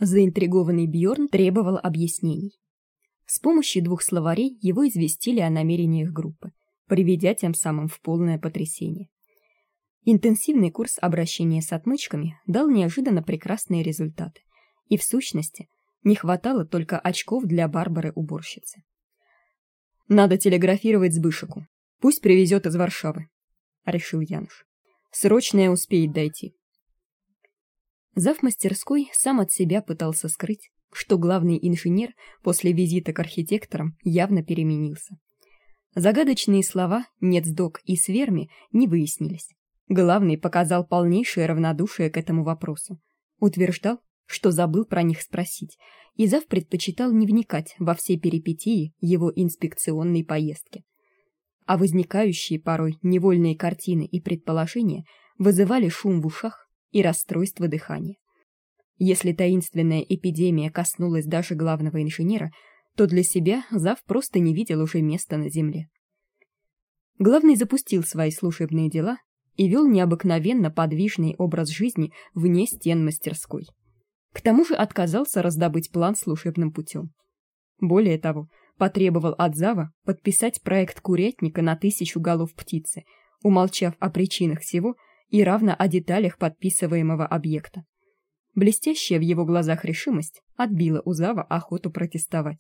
Заинтригованный Бьорн требовал объяснений. С помощью двух словарей его известили о намерениях группы, приведя тем самым в полное потрясение. Интенсивный курс обращения с отмычками дал неожиданно прекрасные результаты, и в сущности не хватало только очков для Барбары-уборщицы. Надо телеграфировать Збышеку. Пусть привезет из Варшавы, решил Януш. Срочное успеет дойти. Зав мастерской сам от себя пытался скрыть, что главный инженер после визита к архитекторам явно переменился. Загадочные слова «нецдок» и «сверми» не выяснились. Главный показал полнейшее равнодушие к этому вопросу. Утверждал, что забыл про них спросить, и зав предпочитал не вникать во все перипетии его инспекционной поездки. А возникающие порой невольные картины и предположения вызывали шум в ушах и расстройство дыхания. Если таинственная эпидемия коснулась даже главного инженера, то для себя зав просто не видел уже места на земле. Главный запустил свои служебные дела и вел необыкновенно подвижный образ жизни вне стен мастерской. К тому же отказался раздобыть план служебным путем. Более того, потребовал от зава подписать проект курятника на 1000 голов птицы, умолчав о причинах всего и равно о деталях подписываемого объекта. Блестящая в его глазах решимость отбила у зава охоту протестовать.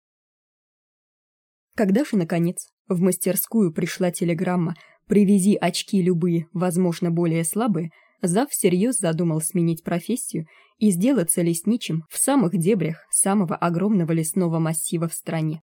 Когда же, наконец, в мастерскую пришла телеграмма «Привези очки любые, возможно, более слабые», зав всерьез задумал сменить профессию и сделаться лесничим в самых дебрях самого огромного лесного массива в стране.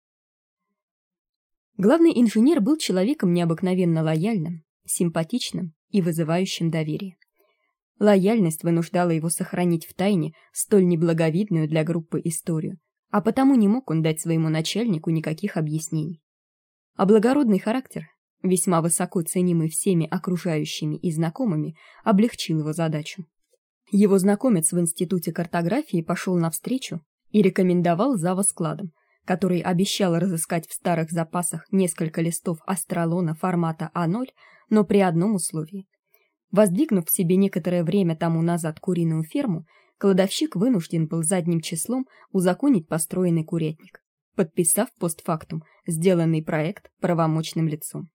Главный инженер был человеком необыкновенно лояльным, симпатичным и вызывающим доверие. Лояльность вынуждала его сохранить в тайне столь неблаговидную для группы историю, а потому не мог он дать своему начальнику никаких объяснений. А благородный характер, весьма высоко ценимый всеми окружающими и знакомыми, облегчил его задачу. Его знакомец в институте картографии пошел навстречу и рекомендовал зава складом, который обещал разыскать в старых запасах несколько листов астролона формата А0, но при одном условии. Воздвигнув себе некоторое время тому назад куриную ферму, кладовщик вынужден был задним числом узаконить построенный курятник, подписав постфактум сделанный проект правомочным лицом.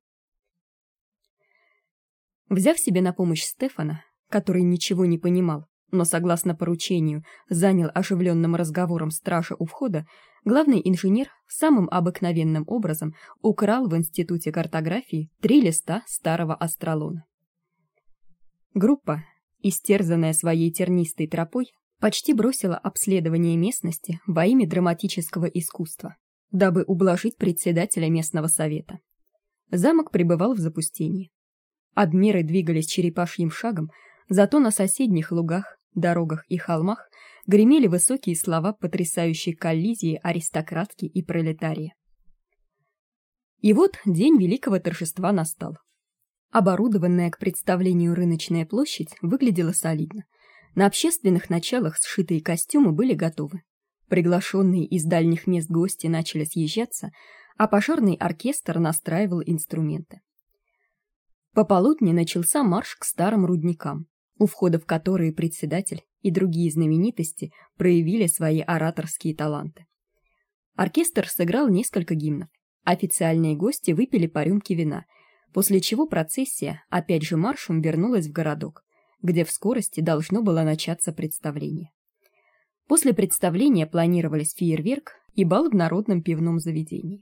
Взяв себе на помощь Стефана, который ничего не понимал, но согласно поручению занял оживленным разговором стража у входа, главный инженер самым обыкновенным образом украл в институте картографии 3 листа старого астролона. Группа, истерзанная своей тернистой тропой, почти бросила обследование местности во имя драматического искусства, дабы ублажить председателя местного совета. Замок пребывал в запустении. Адмиры двигались черепашьим шагом, зато на соседних лугах, дорогах и холмах гремели высокие слова потрясающей коллизии аристократки и пролетария. И вот день великого торжества настал. Оборудованная к представлению рыночная площадь выглядела солидно. На общественных началах сшитые костюмы были готовы. Приглашенные из дальних мест гости начали съезжаться, а пожарный оркестр настраивал инструменты. Пополудни начался марш к старым рудникам, у входа в которые председатель и другие знаменитости проявили свои ораторские таланты. Оркестр сыграл несколько гимнов. Официальные гости выпили по рюмке вина, после чего процессия опять же маршем вернулась в городок, где в скорости должно было начаться представление. После представления планировались фейерверк и бал в народном пивном заведении.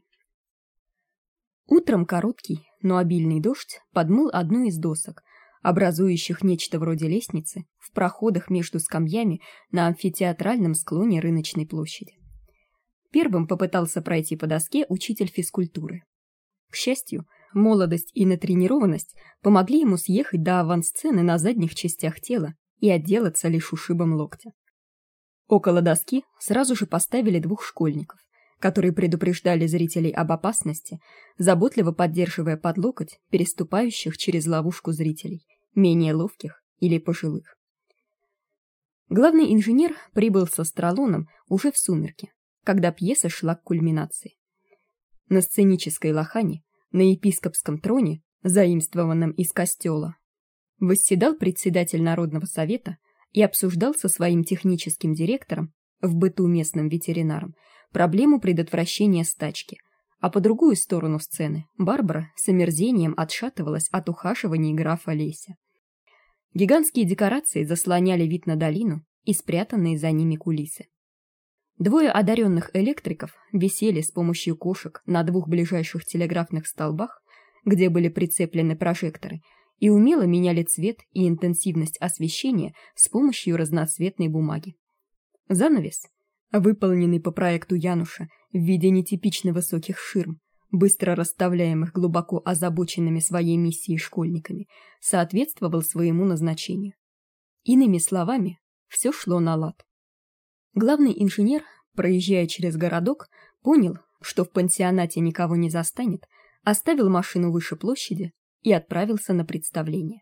Утром короткий, но обильный дождь подмыл одну из досок, образующих нечто вроде лестницы, в проходах между скамьями на амфитеатральном склоне рыночной площади. Первым попытался пройти по доске учитель физкультуры. К счастью, молодость и натренированность помогли ему съехать до авансцены на задних частях тела и отделаться лишь ушибом локтя. Около доски сразу же поставили 2 школьников, которые предупреждали зрителей об опасности, заботливо поддерживая под локоть переступающих через ловушку зрителей, менее ловких или пожилых. Главный инженер прибыл с астролоном уже в сумерки, когда пьеса шла к кульминации. На сценической лохане, на епископском троне, заимствованном из костела, восседал председатель Народного совета и обсуждал со своим техническим директором, в быту местным ветеринаром, проблему предотвращения стачки, а по другую сторону сцены Барбара с омерзением отшатывалась от ухаживаний графа Леся. Гигантские декорации заслоняли вид на долину и спрятанные за ними кулисы. Двое одаренных электриков висели с помощью кошек на двух ближайших телеграфных столбах, где были прицеплены прожекторы, и умело меняли цвет и интенсивность освещения с помощью разноцветной бумаги. Занавес, выполненный по проекту Януша в виде нетипично высоких ширм, быстро расставляемых глубоко озабоченными своей миссией школьниками, соответствовал своему назначению. Иными словами, все шло на лад. Главный инженер, проезжая через городок, понял, что в пансионате никого не застанет, оставил машину выше площади и отправился на представление.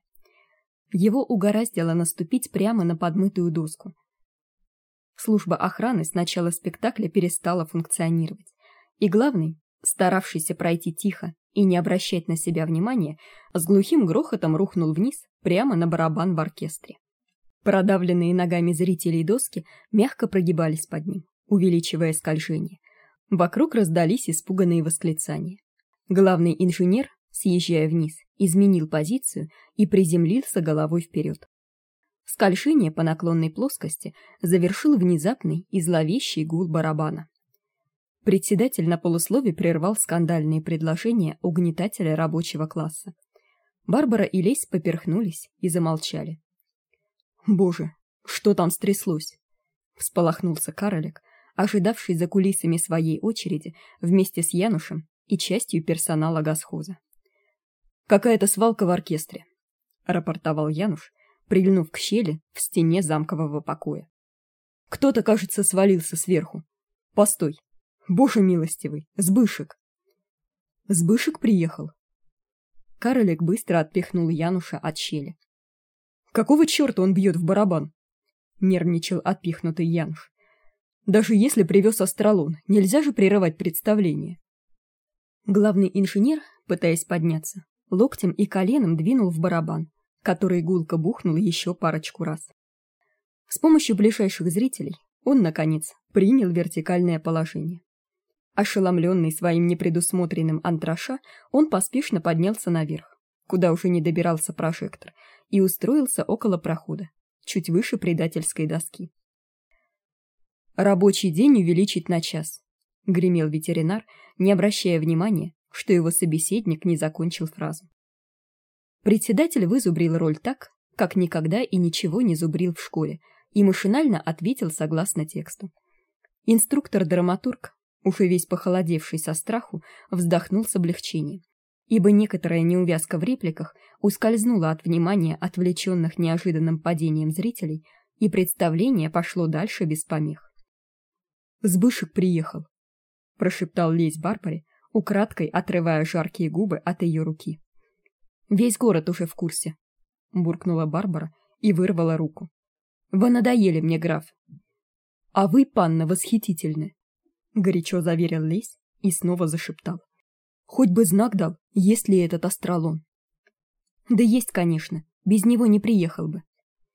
Его угораздило наступить прямо на подмытую доску. Служба охраны с начала спектакля перестала функционировать, и главный, старавшийся пройти тихо и не обращать на себя внимания, с глухим грохотом рухнул вниз прямо на барабан в оркестре. Продавленные ногами зрителей доски мягко прогибались под ним, увеличивая скольжение. Вокруг раздались испуганные восклицания. Главный инженер, съезжая вниз, изменил позицию и приземлился головой вперед. Скольжение по наклонной плоскости завершил внезапный и зловещий гул барабана. Председатель на полуслове прервал скандальные предложения угнетателя рабочего класса. Барбара и Лесь поперхнулись и замолчали. «Боже, что там стряслось?» — всполохнулся Каролек, ожидавший за кулисами своей очереди вместе с Янушем и частью персонала госхоза. «Какая-то свалка в оркестре», — рапортовал Януш, прильнув к щели в стене замкового покоя. «Кто-то, кажется, свалился сверху. Постой. Боже милостивый, Сбышек!» «Сбышек приехал?» Каролек быстро отпихнул Януша от щели. «Какого черта он бьет в барабан?» — нервничал отпихнутый Януш. «Даже если привез астролон, нельзя же прерывать представление». Главный инженер, пытаясь подняться, локтем и коленом двинул в барабан, который гулко бухнул еще парочку раз. С помощью ближайших зрителей он, наконец, принял вертикальное положение. Ошеломленный своим непредусмотренным антраша, он поспешно поднялся наверх, куда уже не добирался прожектор, и устроился около прохода, чуть выше предательской доски. «Рабочий день увеличить на час», — гремел ветеринар, не обращая внимания, что его собеседник не закончил фразу. Председатель вызубрил роль так, как никогда и ничего не зубрил в школе, и машинально ответил согласно тексту. Инструктор-драматург, уже весь похолодевший со страху, вздохнул с облегчением, ибо некоторая неувязка в репликах ускользнула от внимания отвлеченных неожиданным падением зрителей, и представление пошло дальше без помех. «Сбышек приехал», — прошептал Лесь Барбаре, украдкой отрывая жаркие губы от ее руки. «Весь город уже в курсе», — буркнула Барбара и вырвала руку. «Вы надоели мне, граф». «А вы, панна, восхитительны», — горячо заверил Лесь и снова зашептал. «Хоть бы знак дал, есть ли этот астролон». «Да есть, конечно, без него не приехал бы».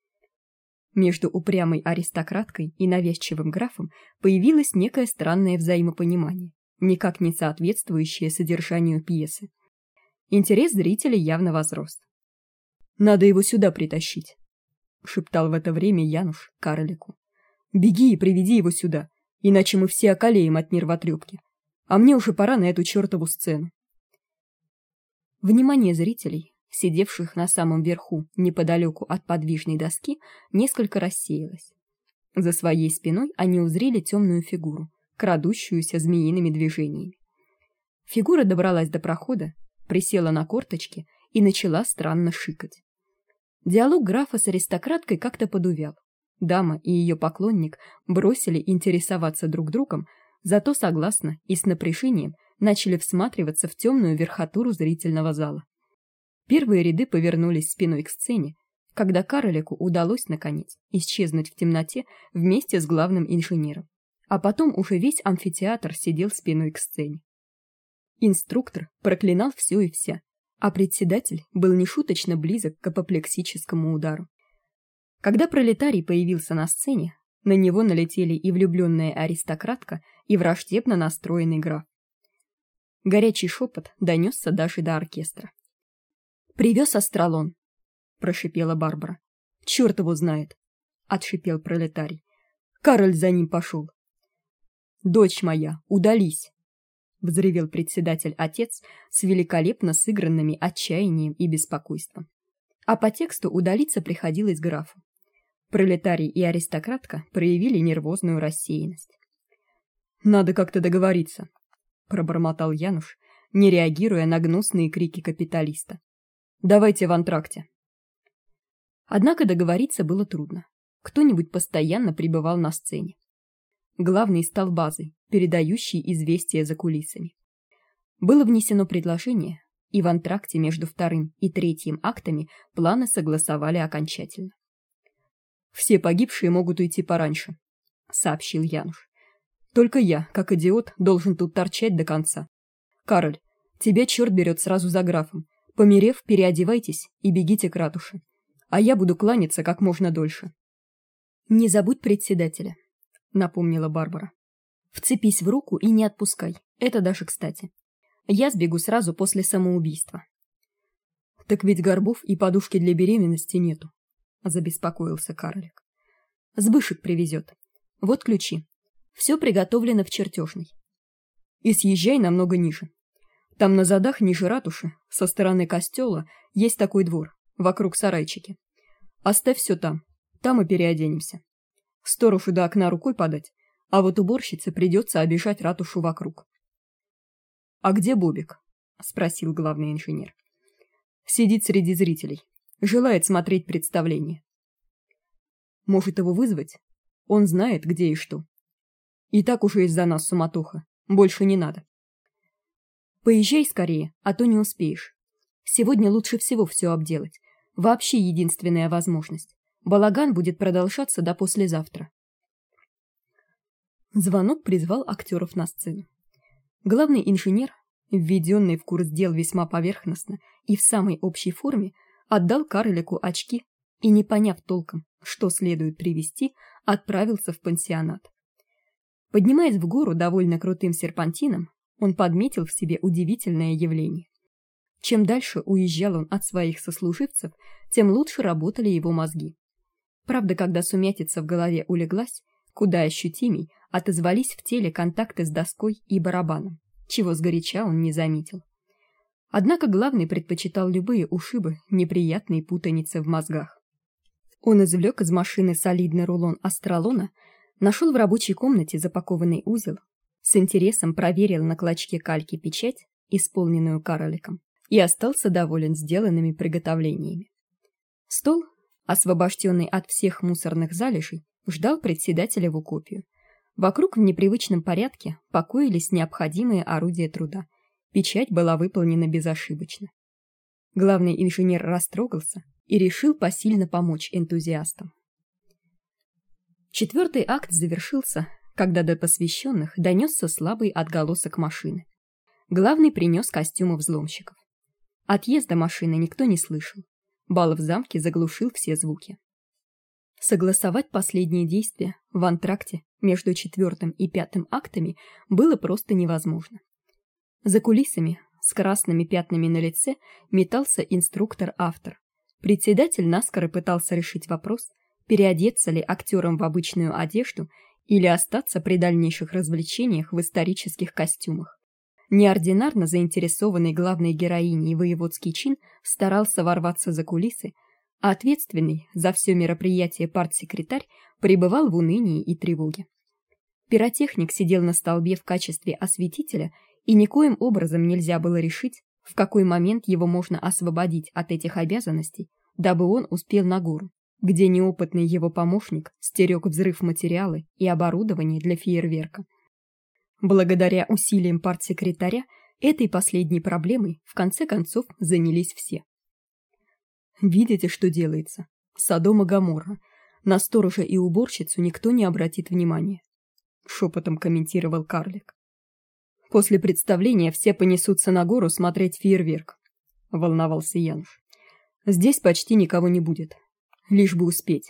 Между упрямой аристократкой и навязчивым графом появилось некое странное взаимопонимание, никак не соответствующее содержанию пьесы. Интерес зрителей явно возрос. «Надо его сюда притащить», — шептал в это время Януш Каролику. «Беги и приведи его сюда, иначе мы все околеем от нервотрепки. А мне уже пора на эту чертову сцену». Внимание зрителей, сидевших на самом верху неподалеку от подвижной доски, несколько рассеялось. За своей спиной они узрели темную фигуру, крадущуюся змеиными движениями. Фигура добралась до прохода, присела на корточки и начала странно шикать. Диалог графа с аристократкой как-то подувял. Дама и ее поклонник бросили интересоваться друг другом, зато согласно и с напряжением начали всматриваться в темную верхотуру зрительного зала. Первые ряды повернулись спиной к сцене, когда Каролику удалось, наконец, исчезнуть в темноте вместе с главным инженером, а потом уже весь амфитеатр сидел спиной к сцене. Инструктор проклинал все и вся, а председатель был нешуточно близок к апоплексическому удару. Когда пролетарий появился на сцене, на него налетели и влюбленная аристократка, и враждебно настроенный граф. Горячий шепот донесся даже до оркестра. «Привез астролон», — прошипела Барбара. «Черт его знает», — отшипел пролетарий. «Кароль за ним пошел». «Дочь моя, удались», — взревел председатель-отец с великолепно сыгранными отчаянием и беспокойством. А по тексту удалиться приходилось графу. Пролетарий и аристократка проявили нервозную рассеянность. «Надо как-то договориться», — пробормотал Януш, не реагируя на гнусные крики капиталиста. «Давайте в антракте». Однако договориться было трудно. Кто-нибудь постоянно пребывал на сцене. Главный стал базой, передающей известия за кулисами. Было внесено предложение, и в антракте между вторым и третьим актами планы согласовали окончательно. «Все погибшие могут уйти пораньше», — сообщил Януш. «Только я, как идиот, должен тут торчать до конца. Кароль, тебя черт берет сразу за графом. Померев, переодевайтесь и бегите к ратуше. А я буду кланяться как можно дольше». «Не забудь председателя», — напомнила Барбара. «Вцепись в руку и не отпускай. Это даже кстати. Я сбегу сразу после самоубийства». «Так ведь горбов и подушки для беременности нету», — забеспокоился карлик. «Сбышек привезет. Вот ключи. Все приготовлено в чертежной. И съезжай намного ниже. Там на задах ниже ратуши, со стороны костела, есть такой двор, вокруг сарайчики. Оставь все там. Там и переоденемся. Сторожу до окна рукой подать, а вот уборщице придется обижать ратушу вокруг». «А где Бобик?» — спросил главный инженер. «Сидит среди зрителей. Желает смотреть представление». «Может, его вызвать? Он знает, где и что. И так уже из-за нас суматоха. Больше не надо». «Поезжай скорее, а то не успеешь. Сегодня лучше всего все обделать. Вообще единственная возможность. Балаган будет продолжаться до послезавтра». Звонок призвал актеров на сцену. Главный инженер, введенный в курс дел весьма поверхностно и в самой общей форме, отдал карлику очки и, не поняв толком, что следует привезти, отправился в пансионат. Поднимаясь в гору довольно крутым серпантином, он подметил в себе удивительное явление. Чем дальше уезжал он от своих сослуживцев, тем лучше работали его мозги. Правда, когда сумятица в голове улеглась, куда ощутимей отозвались в теле контакты с доской и барабаном, чего сгоряча он не заметил. Однако главный предпочитал любые ушибы неприятной путаницы в мозгах. Он извлек из машины солидный рулон астролона, нашел в рабочей комнате запакованный узел, с интересом проверил на клочке кальки печать, исполненную карликом, и остался доволен сделанными приготовлениями. Стол, освобожденный от всех мусорных залежей, ждал председателя в копию. Вокруг в непривычном порядке покоились необходимые орудия труда. Печать была выполнена безошибочно. Главный инженер растрогался и решил посильно помочь энтузиастам. Четвертый акт завершился, когда до посвященных донесся слабый отголосок машины. Главный принес костюмы взломщиков. Отъезда машины никто не слышал. Бал в замке заглушил все звуки. Согласовать последние действия в антракте между четвертым и пятым актами было просто невозможно. За кулисами, с красными пятнами на лице, метался инструктор-автор. Председатель наскоро пытался решить вопрос, переодеться ли актерам в обычную одежду или остаться при дальнейших развлечениях в исторических костюмах. Неординарно заинтересованный главной героиней воеводский чин старался ворваться за кулисы, а ответственный за все мероприятие партсекретарь пребывал в унынии и тревоге. Пиротехник сидел на столбе в качестве осветителя, и никоим образом нельзя было решить, в какой момент его можно освободить от этих обязанностей, дабы он успел на гору, где неопытный его помощник стерег взрыв материалы и оборудование для фейерверка. Благодаря усилиям партсекретаря этой последней проблемой в конце концов занялись все. «Видите, что делается? Содом и Гоморра. На сторожа и уборщицу никто не обратит внимания», — шепотом комментировал карлик. «После представления все понесутся на гору смотреть фейерверк», — волновался Януш. «Здесь почти никого не будет. Лишь бы успеть.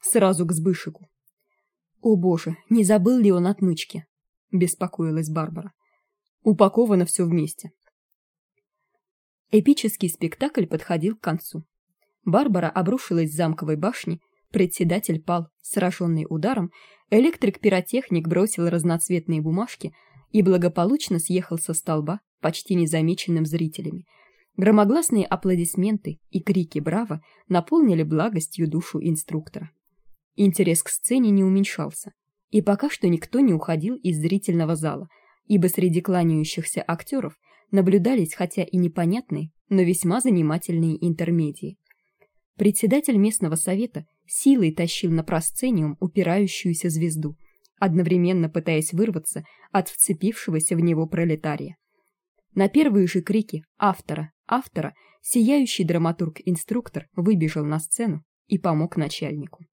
Сразу к Збышику. О боже, не забыл ли он отмычки? Беспокоилась Барбара. Упаковано все вместе. Эпический спектакль подходил к концу. Барбара обрушилась с замковой башни, председатель пал, сраженный ударом, электрик-пиротехник бросил разноцветные бумажки и благополучно съехал со столба, почти незамеченным зрителями. Громогласные аплодисменты и крики «Браво!» наполнили благостью душу инструктора. Интерес к сцене не уменьшался, и пока что никто не уходил из зрительного зала, ибо среди кланяющихся актеров наблюдались хотя и непонятные, но весьма занимательные интермедии. Председатель местного совета силой тащил на просцениум упирающуюся звезду, одновременно пытаясь вырваться от вцепившегося в него пролетария. На первые же крики автора, сияющий драматург-инструктор выбежал на сцену и помог начальнику.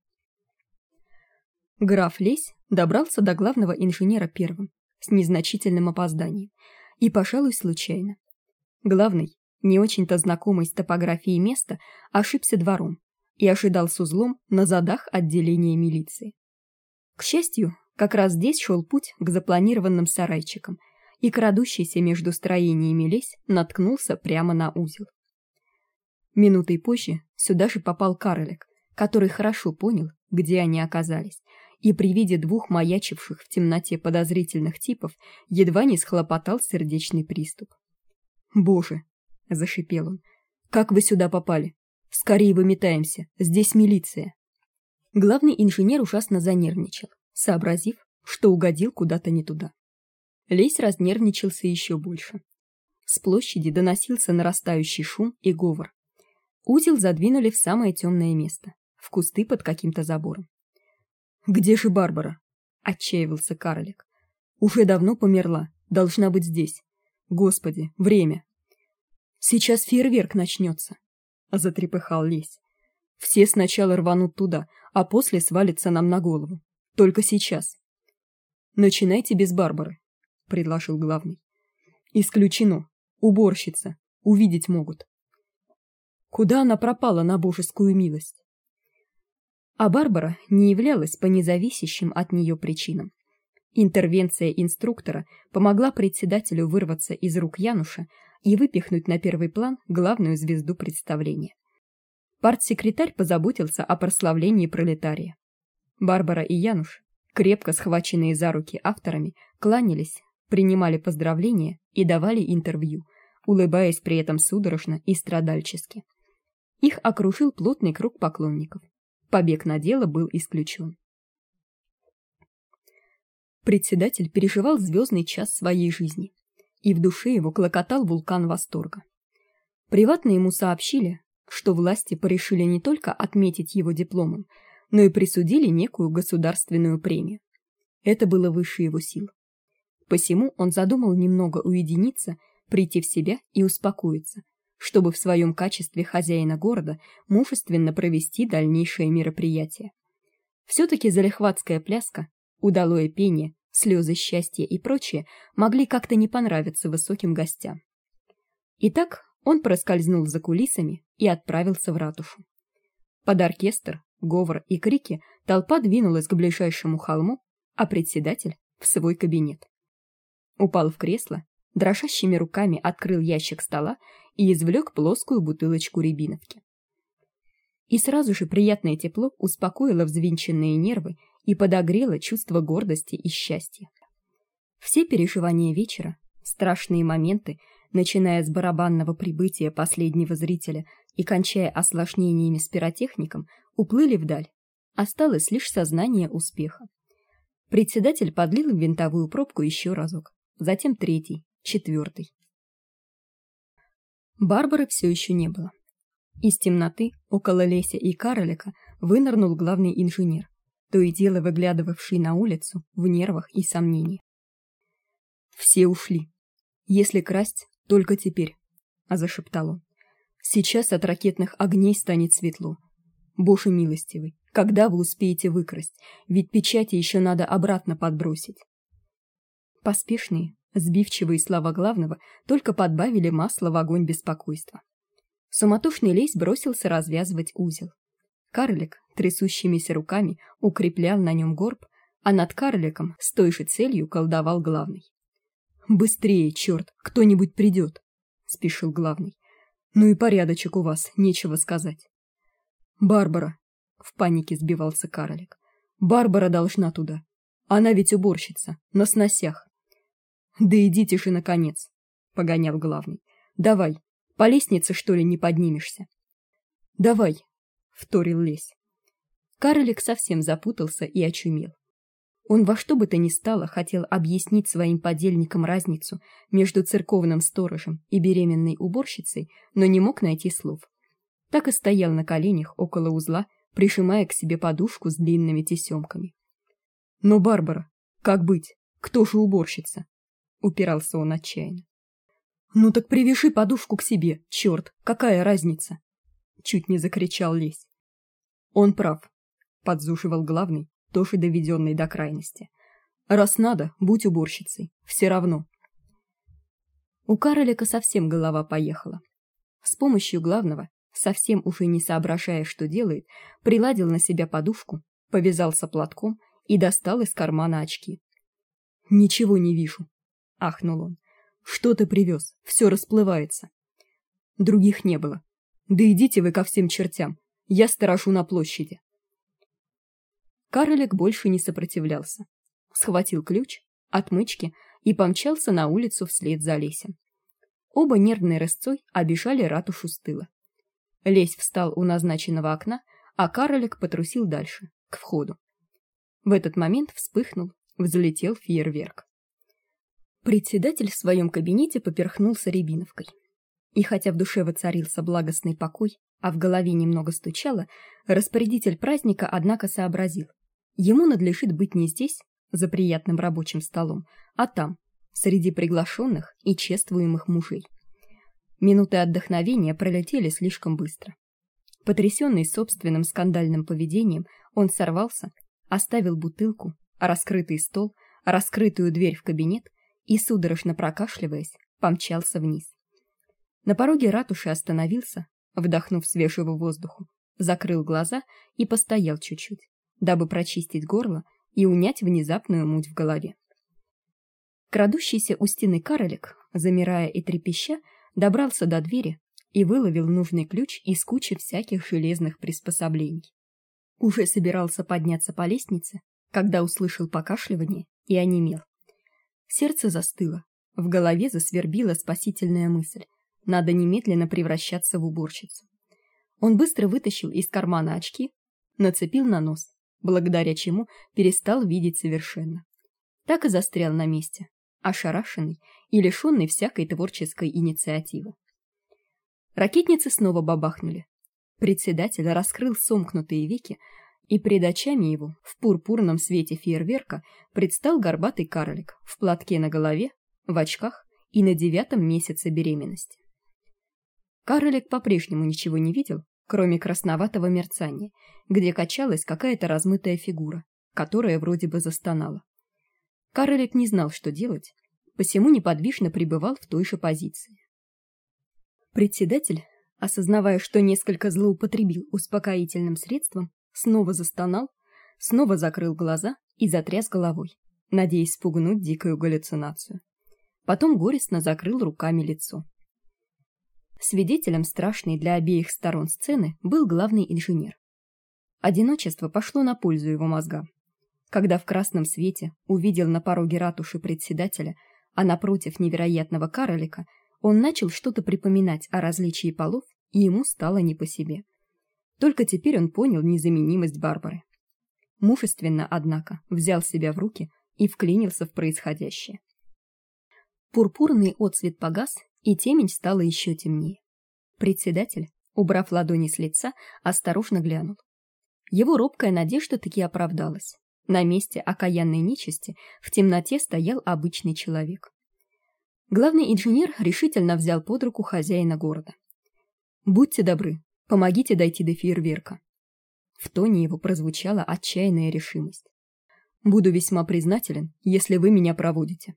Граф Лесь добрался до главного инженера первым, с незначительным опозданием, и, пожалуй, случайно. Главный, не очень-то знакомый с топографией места, ошибся двором и ожидал с узлом на задах отделения милиции. К счастью, как раз здесь шел путь к запланированным сарайчикам, и крадущийся между строениями Лесь наткнулся прямо на узел. Минутой позже сюда же попал Карлик, который хорошо понял, где они оказались, и при виде двух маячивших в темноте подозрительных типов едва не схлопотал сердечный приступ. «Боже!» — зашипел он. «Как вы сюда попали? Скорее выметаемся, здесь милиция!» Главный инженер ужасно занервничал, сообразив, что угодил куда-то не туда. Лесь разнервничался еще больше. С площади доносился нарастающий шум и говор. Узел задвинули в самое темное место, в кусты под каким-то забором. «Где же Барбара?» — отчаивался Карлик. «Уже давно померла, должна быть здесь. Господи, время!» «Сейчас фейерверк начнется», — затрепыхал Лесь. «Все сначала рванут туда, а после свалятся нам на голову. Только сейчас». «Начинайте без Барбары», — предложил главный. «Исключено. Уборщица. Увидеть могут». «Куда она пропала на божескую милость?» А Барбара не являлась по независящим от нее причинам. Интервенция инструктора помогла председателю вырваться из рук Януша и выпихнуть на первый план главную звезду представления. Партсекретарь позаботился о прославлении пролетария. Барбара и Януш, крепко схваченные за руки авторами, кланялись, принимали поздравления и давали интервью, улыбаясь при этом судорожно и страдальчески. Их окружил плотный круг поклонников. Побег на дело был исключен. Председатель переживал звездный час своей жизни, и в душе его клокотал вулкан восторга. Приватно ему сообщили, что власти порешили не только отметить его дипломом, но и присудили некую государственную премию. Это было выше его сил. Посему он задумал немного уединиться, прийти в себя и успокоиться, чтобы в своем качестве хозяина города мужественно провести дальнейшее мероприятие. Все-таки залихватская пляска, удалое пение, слезы счастья и прочее могли как-то не понравиться высоким гостям. Итак, он проскользнул за кулисами и отправился в ратушу. Под оркестр, говор и крики толпа двинулась к ближайшему холму, а председатель — в свой кабинет. Упал в кресло, дрожащими руками открыл ящик стола и извлек плоскую бутылочку рябиновки. И сразу же приятное тепло успокоило взвинченные нервы и подогрело чувство гордости и счастья. Все переживания вечера, страшные моменты, начиная с барабанного прибытия последнего зрителя и кончая осложнениями с пиротехником, уплыли вдаль. Осталось лишь сознание успеха. Председатель подлил в винтовую пробку еще разок, затем третий, четвертый. Барбары все еще не было. Из темноты около Леся и Карлика вынырнул главный инженер, то и дело выглядывавший на улицу в нервах и сомнениях. «Все ушли. Если красть, только теперь», — зашептал он. «Сейчас от ракетных огней станет светло. Боже милостивый, когда вы успеете выкрасть? Ведь печати еще надо обратно подбросить». Поспешные, сбивчивые слова главного только подбавили масла в огонь беспокойства. Суматошный Лесь бросился развязывать узел. Карлик трясущимися руками укреплял на нем горб, а над карликом с той же целью колдовал главный. «Быстрее, черт, кто-нибудь придет!» — спешил главный. «Ну и порядочек у вас, нечего сказать». «Барбара!» — в панике сбивался карлик. «Барбара должна туда. Она ведь уборщица, на сносях». «Да идите же, наконец!» — погонял главный. «Давай, по лестнице, что ли, не поднимешься?» «Давай!» — вторил Лесь. Карлик совсем запутался и очумел. Он во что бы то ни стало хотел объяснить своим подельникам разницу между церковным сторожем и беременной уборщицей, но не мог найти слов. Так и стоял на коленях около узла, прижимая к себе подушку с длинными тесемками. «Но, Барбара, как быть? Кто же уборщица?» — упирался он отчаянно. «Ну так привяжи подушку к себе, черт, какая разница?» — чуть не закричал Лесь. «Он прав», — подзуживал главный, тоже доведенный до крайности. «Раз надо, будь уборщицей, все равно». У карлика совсем голова поехала. С помощью главного, совсем уже не соображая, что делает, приладил на себя подушку, повязался платком и достал из кармана очки. «Ничего не вижу», — ахнул он. «Что ты привез? Все расплывается». Других не было. «Да идите вы ко всем чертям, я сторожу на площади». Карлик больше не сопротивлялся. Схватил ключ, отмычки и помчался на улицу вслед за Лесем. Оба нервной рысцой обежали ратушу с тыла. Лесь встал у назначенного окна, а карлик потрусил дальше, к входу. В этот момент вспыхнул, взлетел фейерверк. Председатель в своем кабинете поперхнулся рябиновкой. И хотя в душе воцарился благостный покой, а в голове немного стучало, распорядитель праздника, однако, сообразил. Ему надлежит быть не здесь, за приятным рабочим столом, а там, среди приглашенных и чествуемых мужей. Минуты отдохновения пролетели слишком быстро. Потрясенный собственным скандальным поведением, он сорвался, оставил бутылку, раскрытый стол, раскрытую дверь в кабинет и, судорожно прокашливаясь, помчался вниз. На пороге ратуши остановился, вдохнув свежего воздуха, закрыл глаза и постоял чуть-чуть, дабы прочистить горло и унять внезапную муть в голове. Крадущийся у стены карлик, замирая и трепеща, добрался до двери и выловил нужный ключ из кучи всяких железных приспособлений. Уже собирался подняться по лестнице, когда услышал покашливание и онемел. Сердце застыло, в голове засвербила спасительная мысль: надо немедленно превращаться в уборщицу. Он быстро вытащил из кармана очки, нацепил на нос, благодаря чему перестал видеть совершенно. Так и застрял на месте, ошарашенный и лишенный всякой творческой инициативы. Ракетницы снова бабахнули. Председатель раскрыл сомкнутые веки, и пред очами его в пурпурном свете фейерверка предстал горбатый карлик в платке на голове, в очках и на 9-м месяце беременности. Карлик по-прежнему ничего не видел, кроме красноватого мерцания, где качалась какая-то размытая фигура, которая вроде бы застонала. Карлик не знал, что делать, посему неподвижно пребывал в той же позиции. Председатель, осознавая, что несколько злоупотребил успокоительным средством, снова застонал, снова закрыл глаза и затряс головой, надеясь спугнуть дикую галлюцинацию. Потом горестно закрыл руками лицо. Свидетелем страшной для обеих сторон сцены был главный инженер. Одиночество пошло на пользу его мозгам. Когда в красном свете увидел на пороге ратуши председателя, а напротив невероятного карлика, он начал что-то припоминать о различии полов, и ему стало не по себе. Только теперь он понял незаменимость Барбары. Мужественно, однако, взял себя в руки и вклинился в происходящее. Пурпурный отсвет погас, и темень стала еще темнее. Председатель, убрав ладони с лица, осторожно глянул. Его робкая надежда таки оправдалась. На месте окаянной нечисти в темноте стоял обычный человек. Главный инженер решительно взял под руку хозяина города. «Будьте добры, помогите дойти до фейерверка». В тоне его прозвучала отчаянная решимость. «Буду весьма признателен, если вы меня проводите».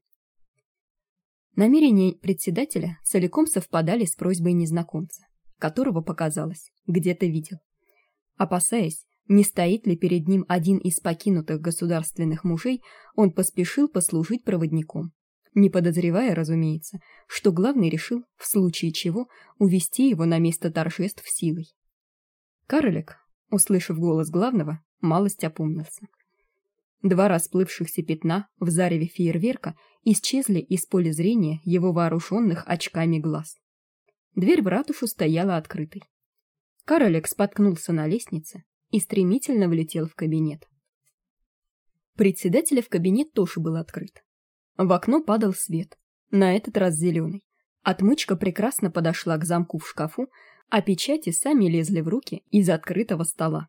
Намерения председателя целиком совпадали с просьбой незнакомца, которого, показалось, где-то видел. Опасаясь, не стоит ли перед ним один из покинутых государственных мужей, он поспешил послужить проводником, не подозревая, разумеется, что главный решил, в случае чего, увести его на место торжеств силой. Карлик, услышав голос главного, малость опомнился. Два расплывшихся пятна в зареве фейерверка исчезли из поля зрения его вооруженных очками глаз. Дверь в ратушу стояла открытой. Карлик споткнулся на лестнице и стремительно влетел в кабинет. Председателя в кабинет тоже был открыт. В окно падал свет, на этот раз зеленый. Отмычка прекрасно подошла к замку в шкафу, а печати сами лезли в руки из открытого стола.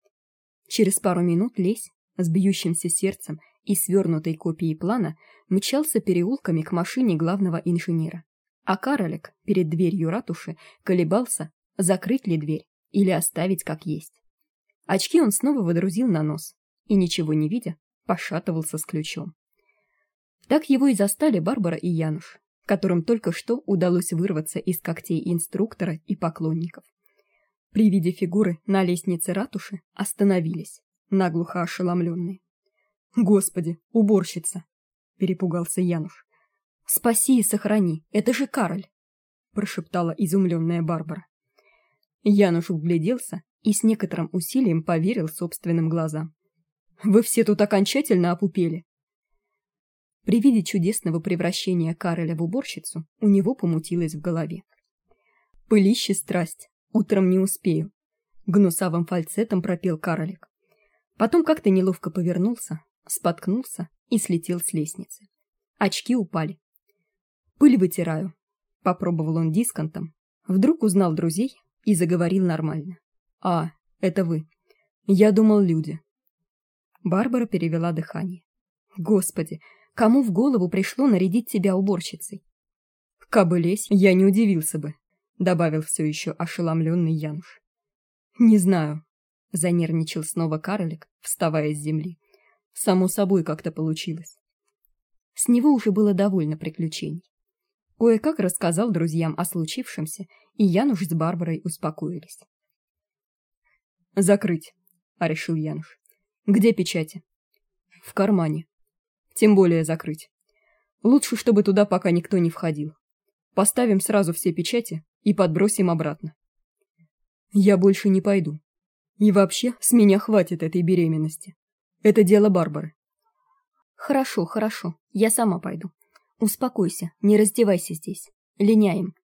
Через пару минут Лесь с бьющимся сердцем и свернутой копией плана мчался переулками к машине главного инженера. А Карлик перед дверью ратуши колебался, закрыть ли дверь или оставить как есть. Очки он снова водрузил на нос и, ничего не видя, пошатывался с ключом. Так его и застали Барбара и Януш, которым только что удалось вырваться из когтей инструктора и поклонников. При виде фигуры на лестнице ратуши остановились, наглухо ошеломленные. «Господи, уборщица!» — перепугался Януш. «Спаси и сохрани, это же Кароль!» — прошептала изумленная Барбара. Януш вгляделся и с некоторым усилием поверил собственным глазам. «Вы все тут окончательно опупели!» При виде чудесного превращения Кароля в уборщицу у него помутилось в голове. «Пылище страсть, утром не успею», — гнусавым фальцетом пропел Карлик. Потом как-то неловко повернулся, споткнулся и слетел с лестницы. Очки упали. «Пыль вытираю», — попробовал он дисконтом, вдруг узнал друзей и заговорил нормально. «А, это вы. Я думал, люди». Барбара перевела дыхание. «Господи, кому в голову пришло нарядить тебя уборщицей?» «Кабы Лесь, я не удивился бы», — добавил все еще ошеломленный Януш. «Не знаю», — занервничал снова Карлик, вставая с земли. «Само собой как-то получилось». С него уже было довольно приключений. Кое-как рассказал друзьям о случившемся, и Януш с Барбарой успокоились. «Закрыть», — решил Януш. «Где печати?» «В кармане. Тем более закрыть. Лучше, чтобы туда пока никто не входил. Поставим сразу все печати и подбросим обратно. Я больше не пойду. И вообще, с меня хватит этой беременности. Это дело Барбары». «Хорошо, хорошо, я сама пойду. Успокойся, не раздевайся здесь. Линяем».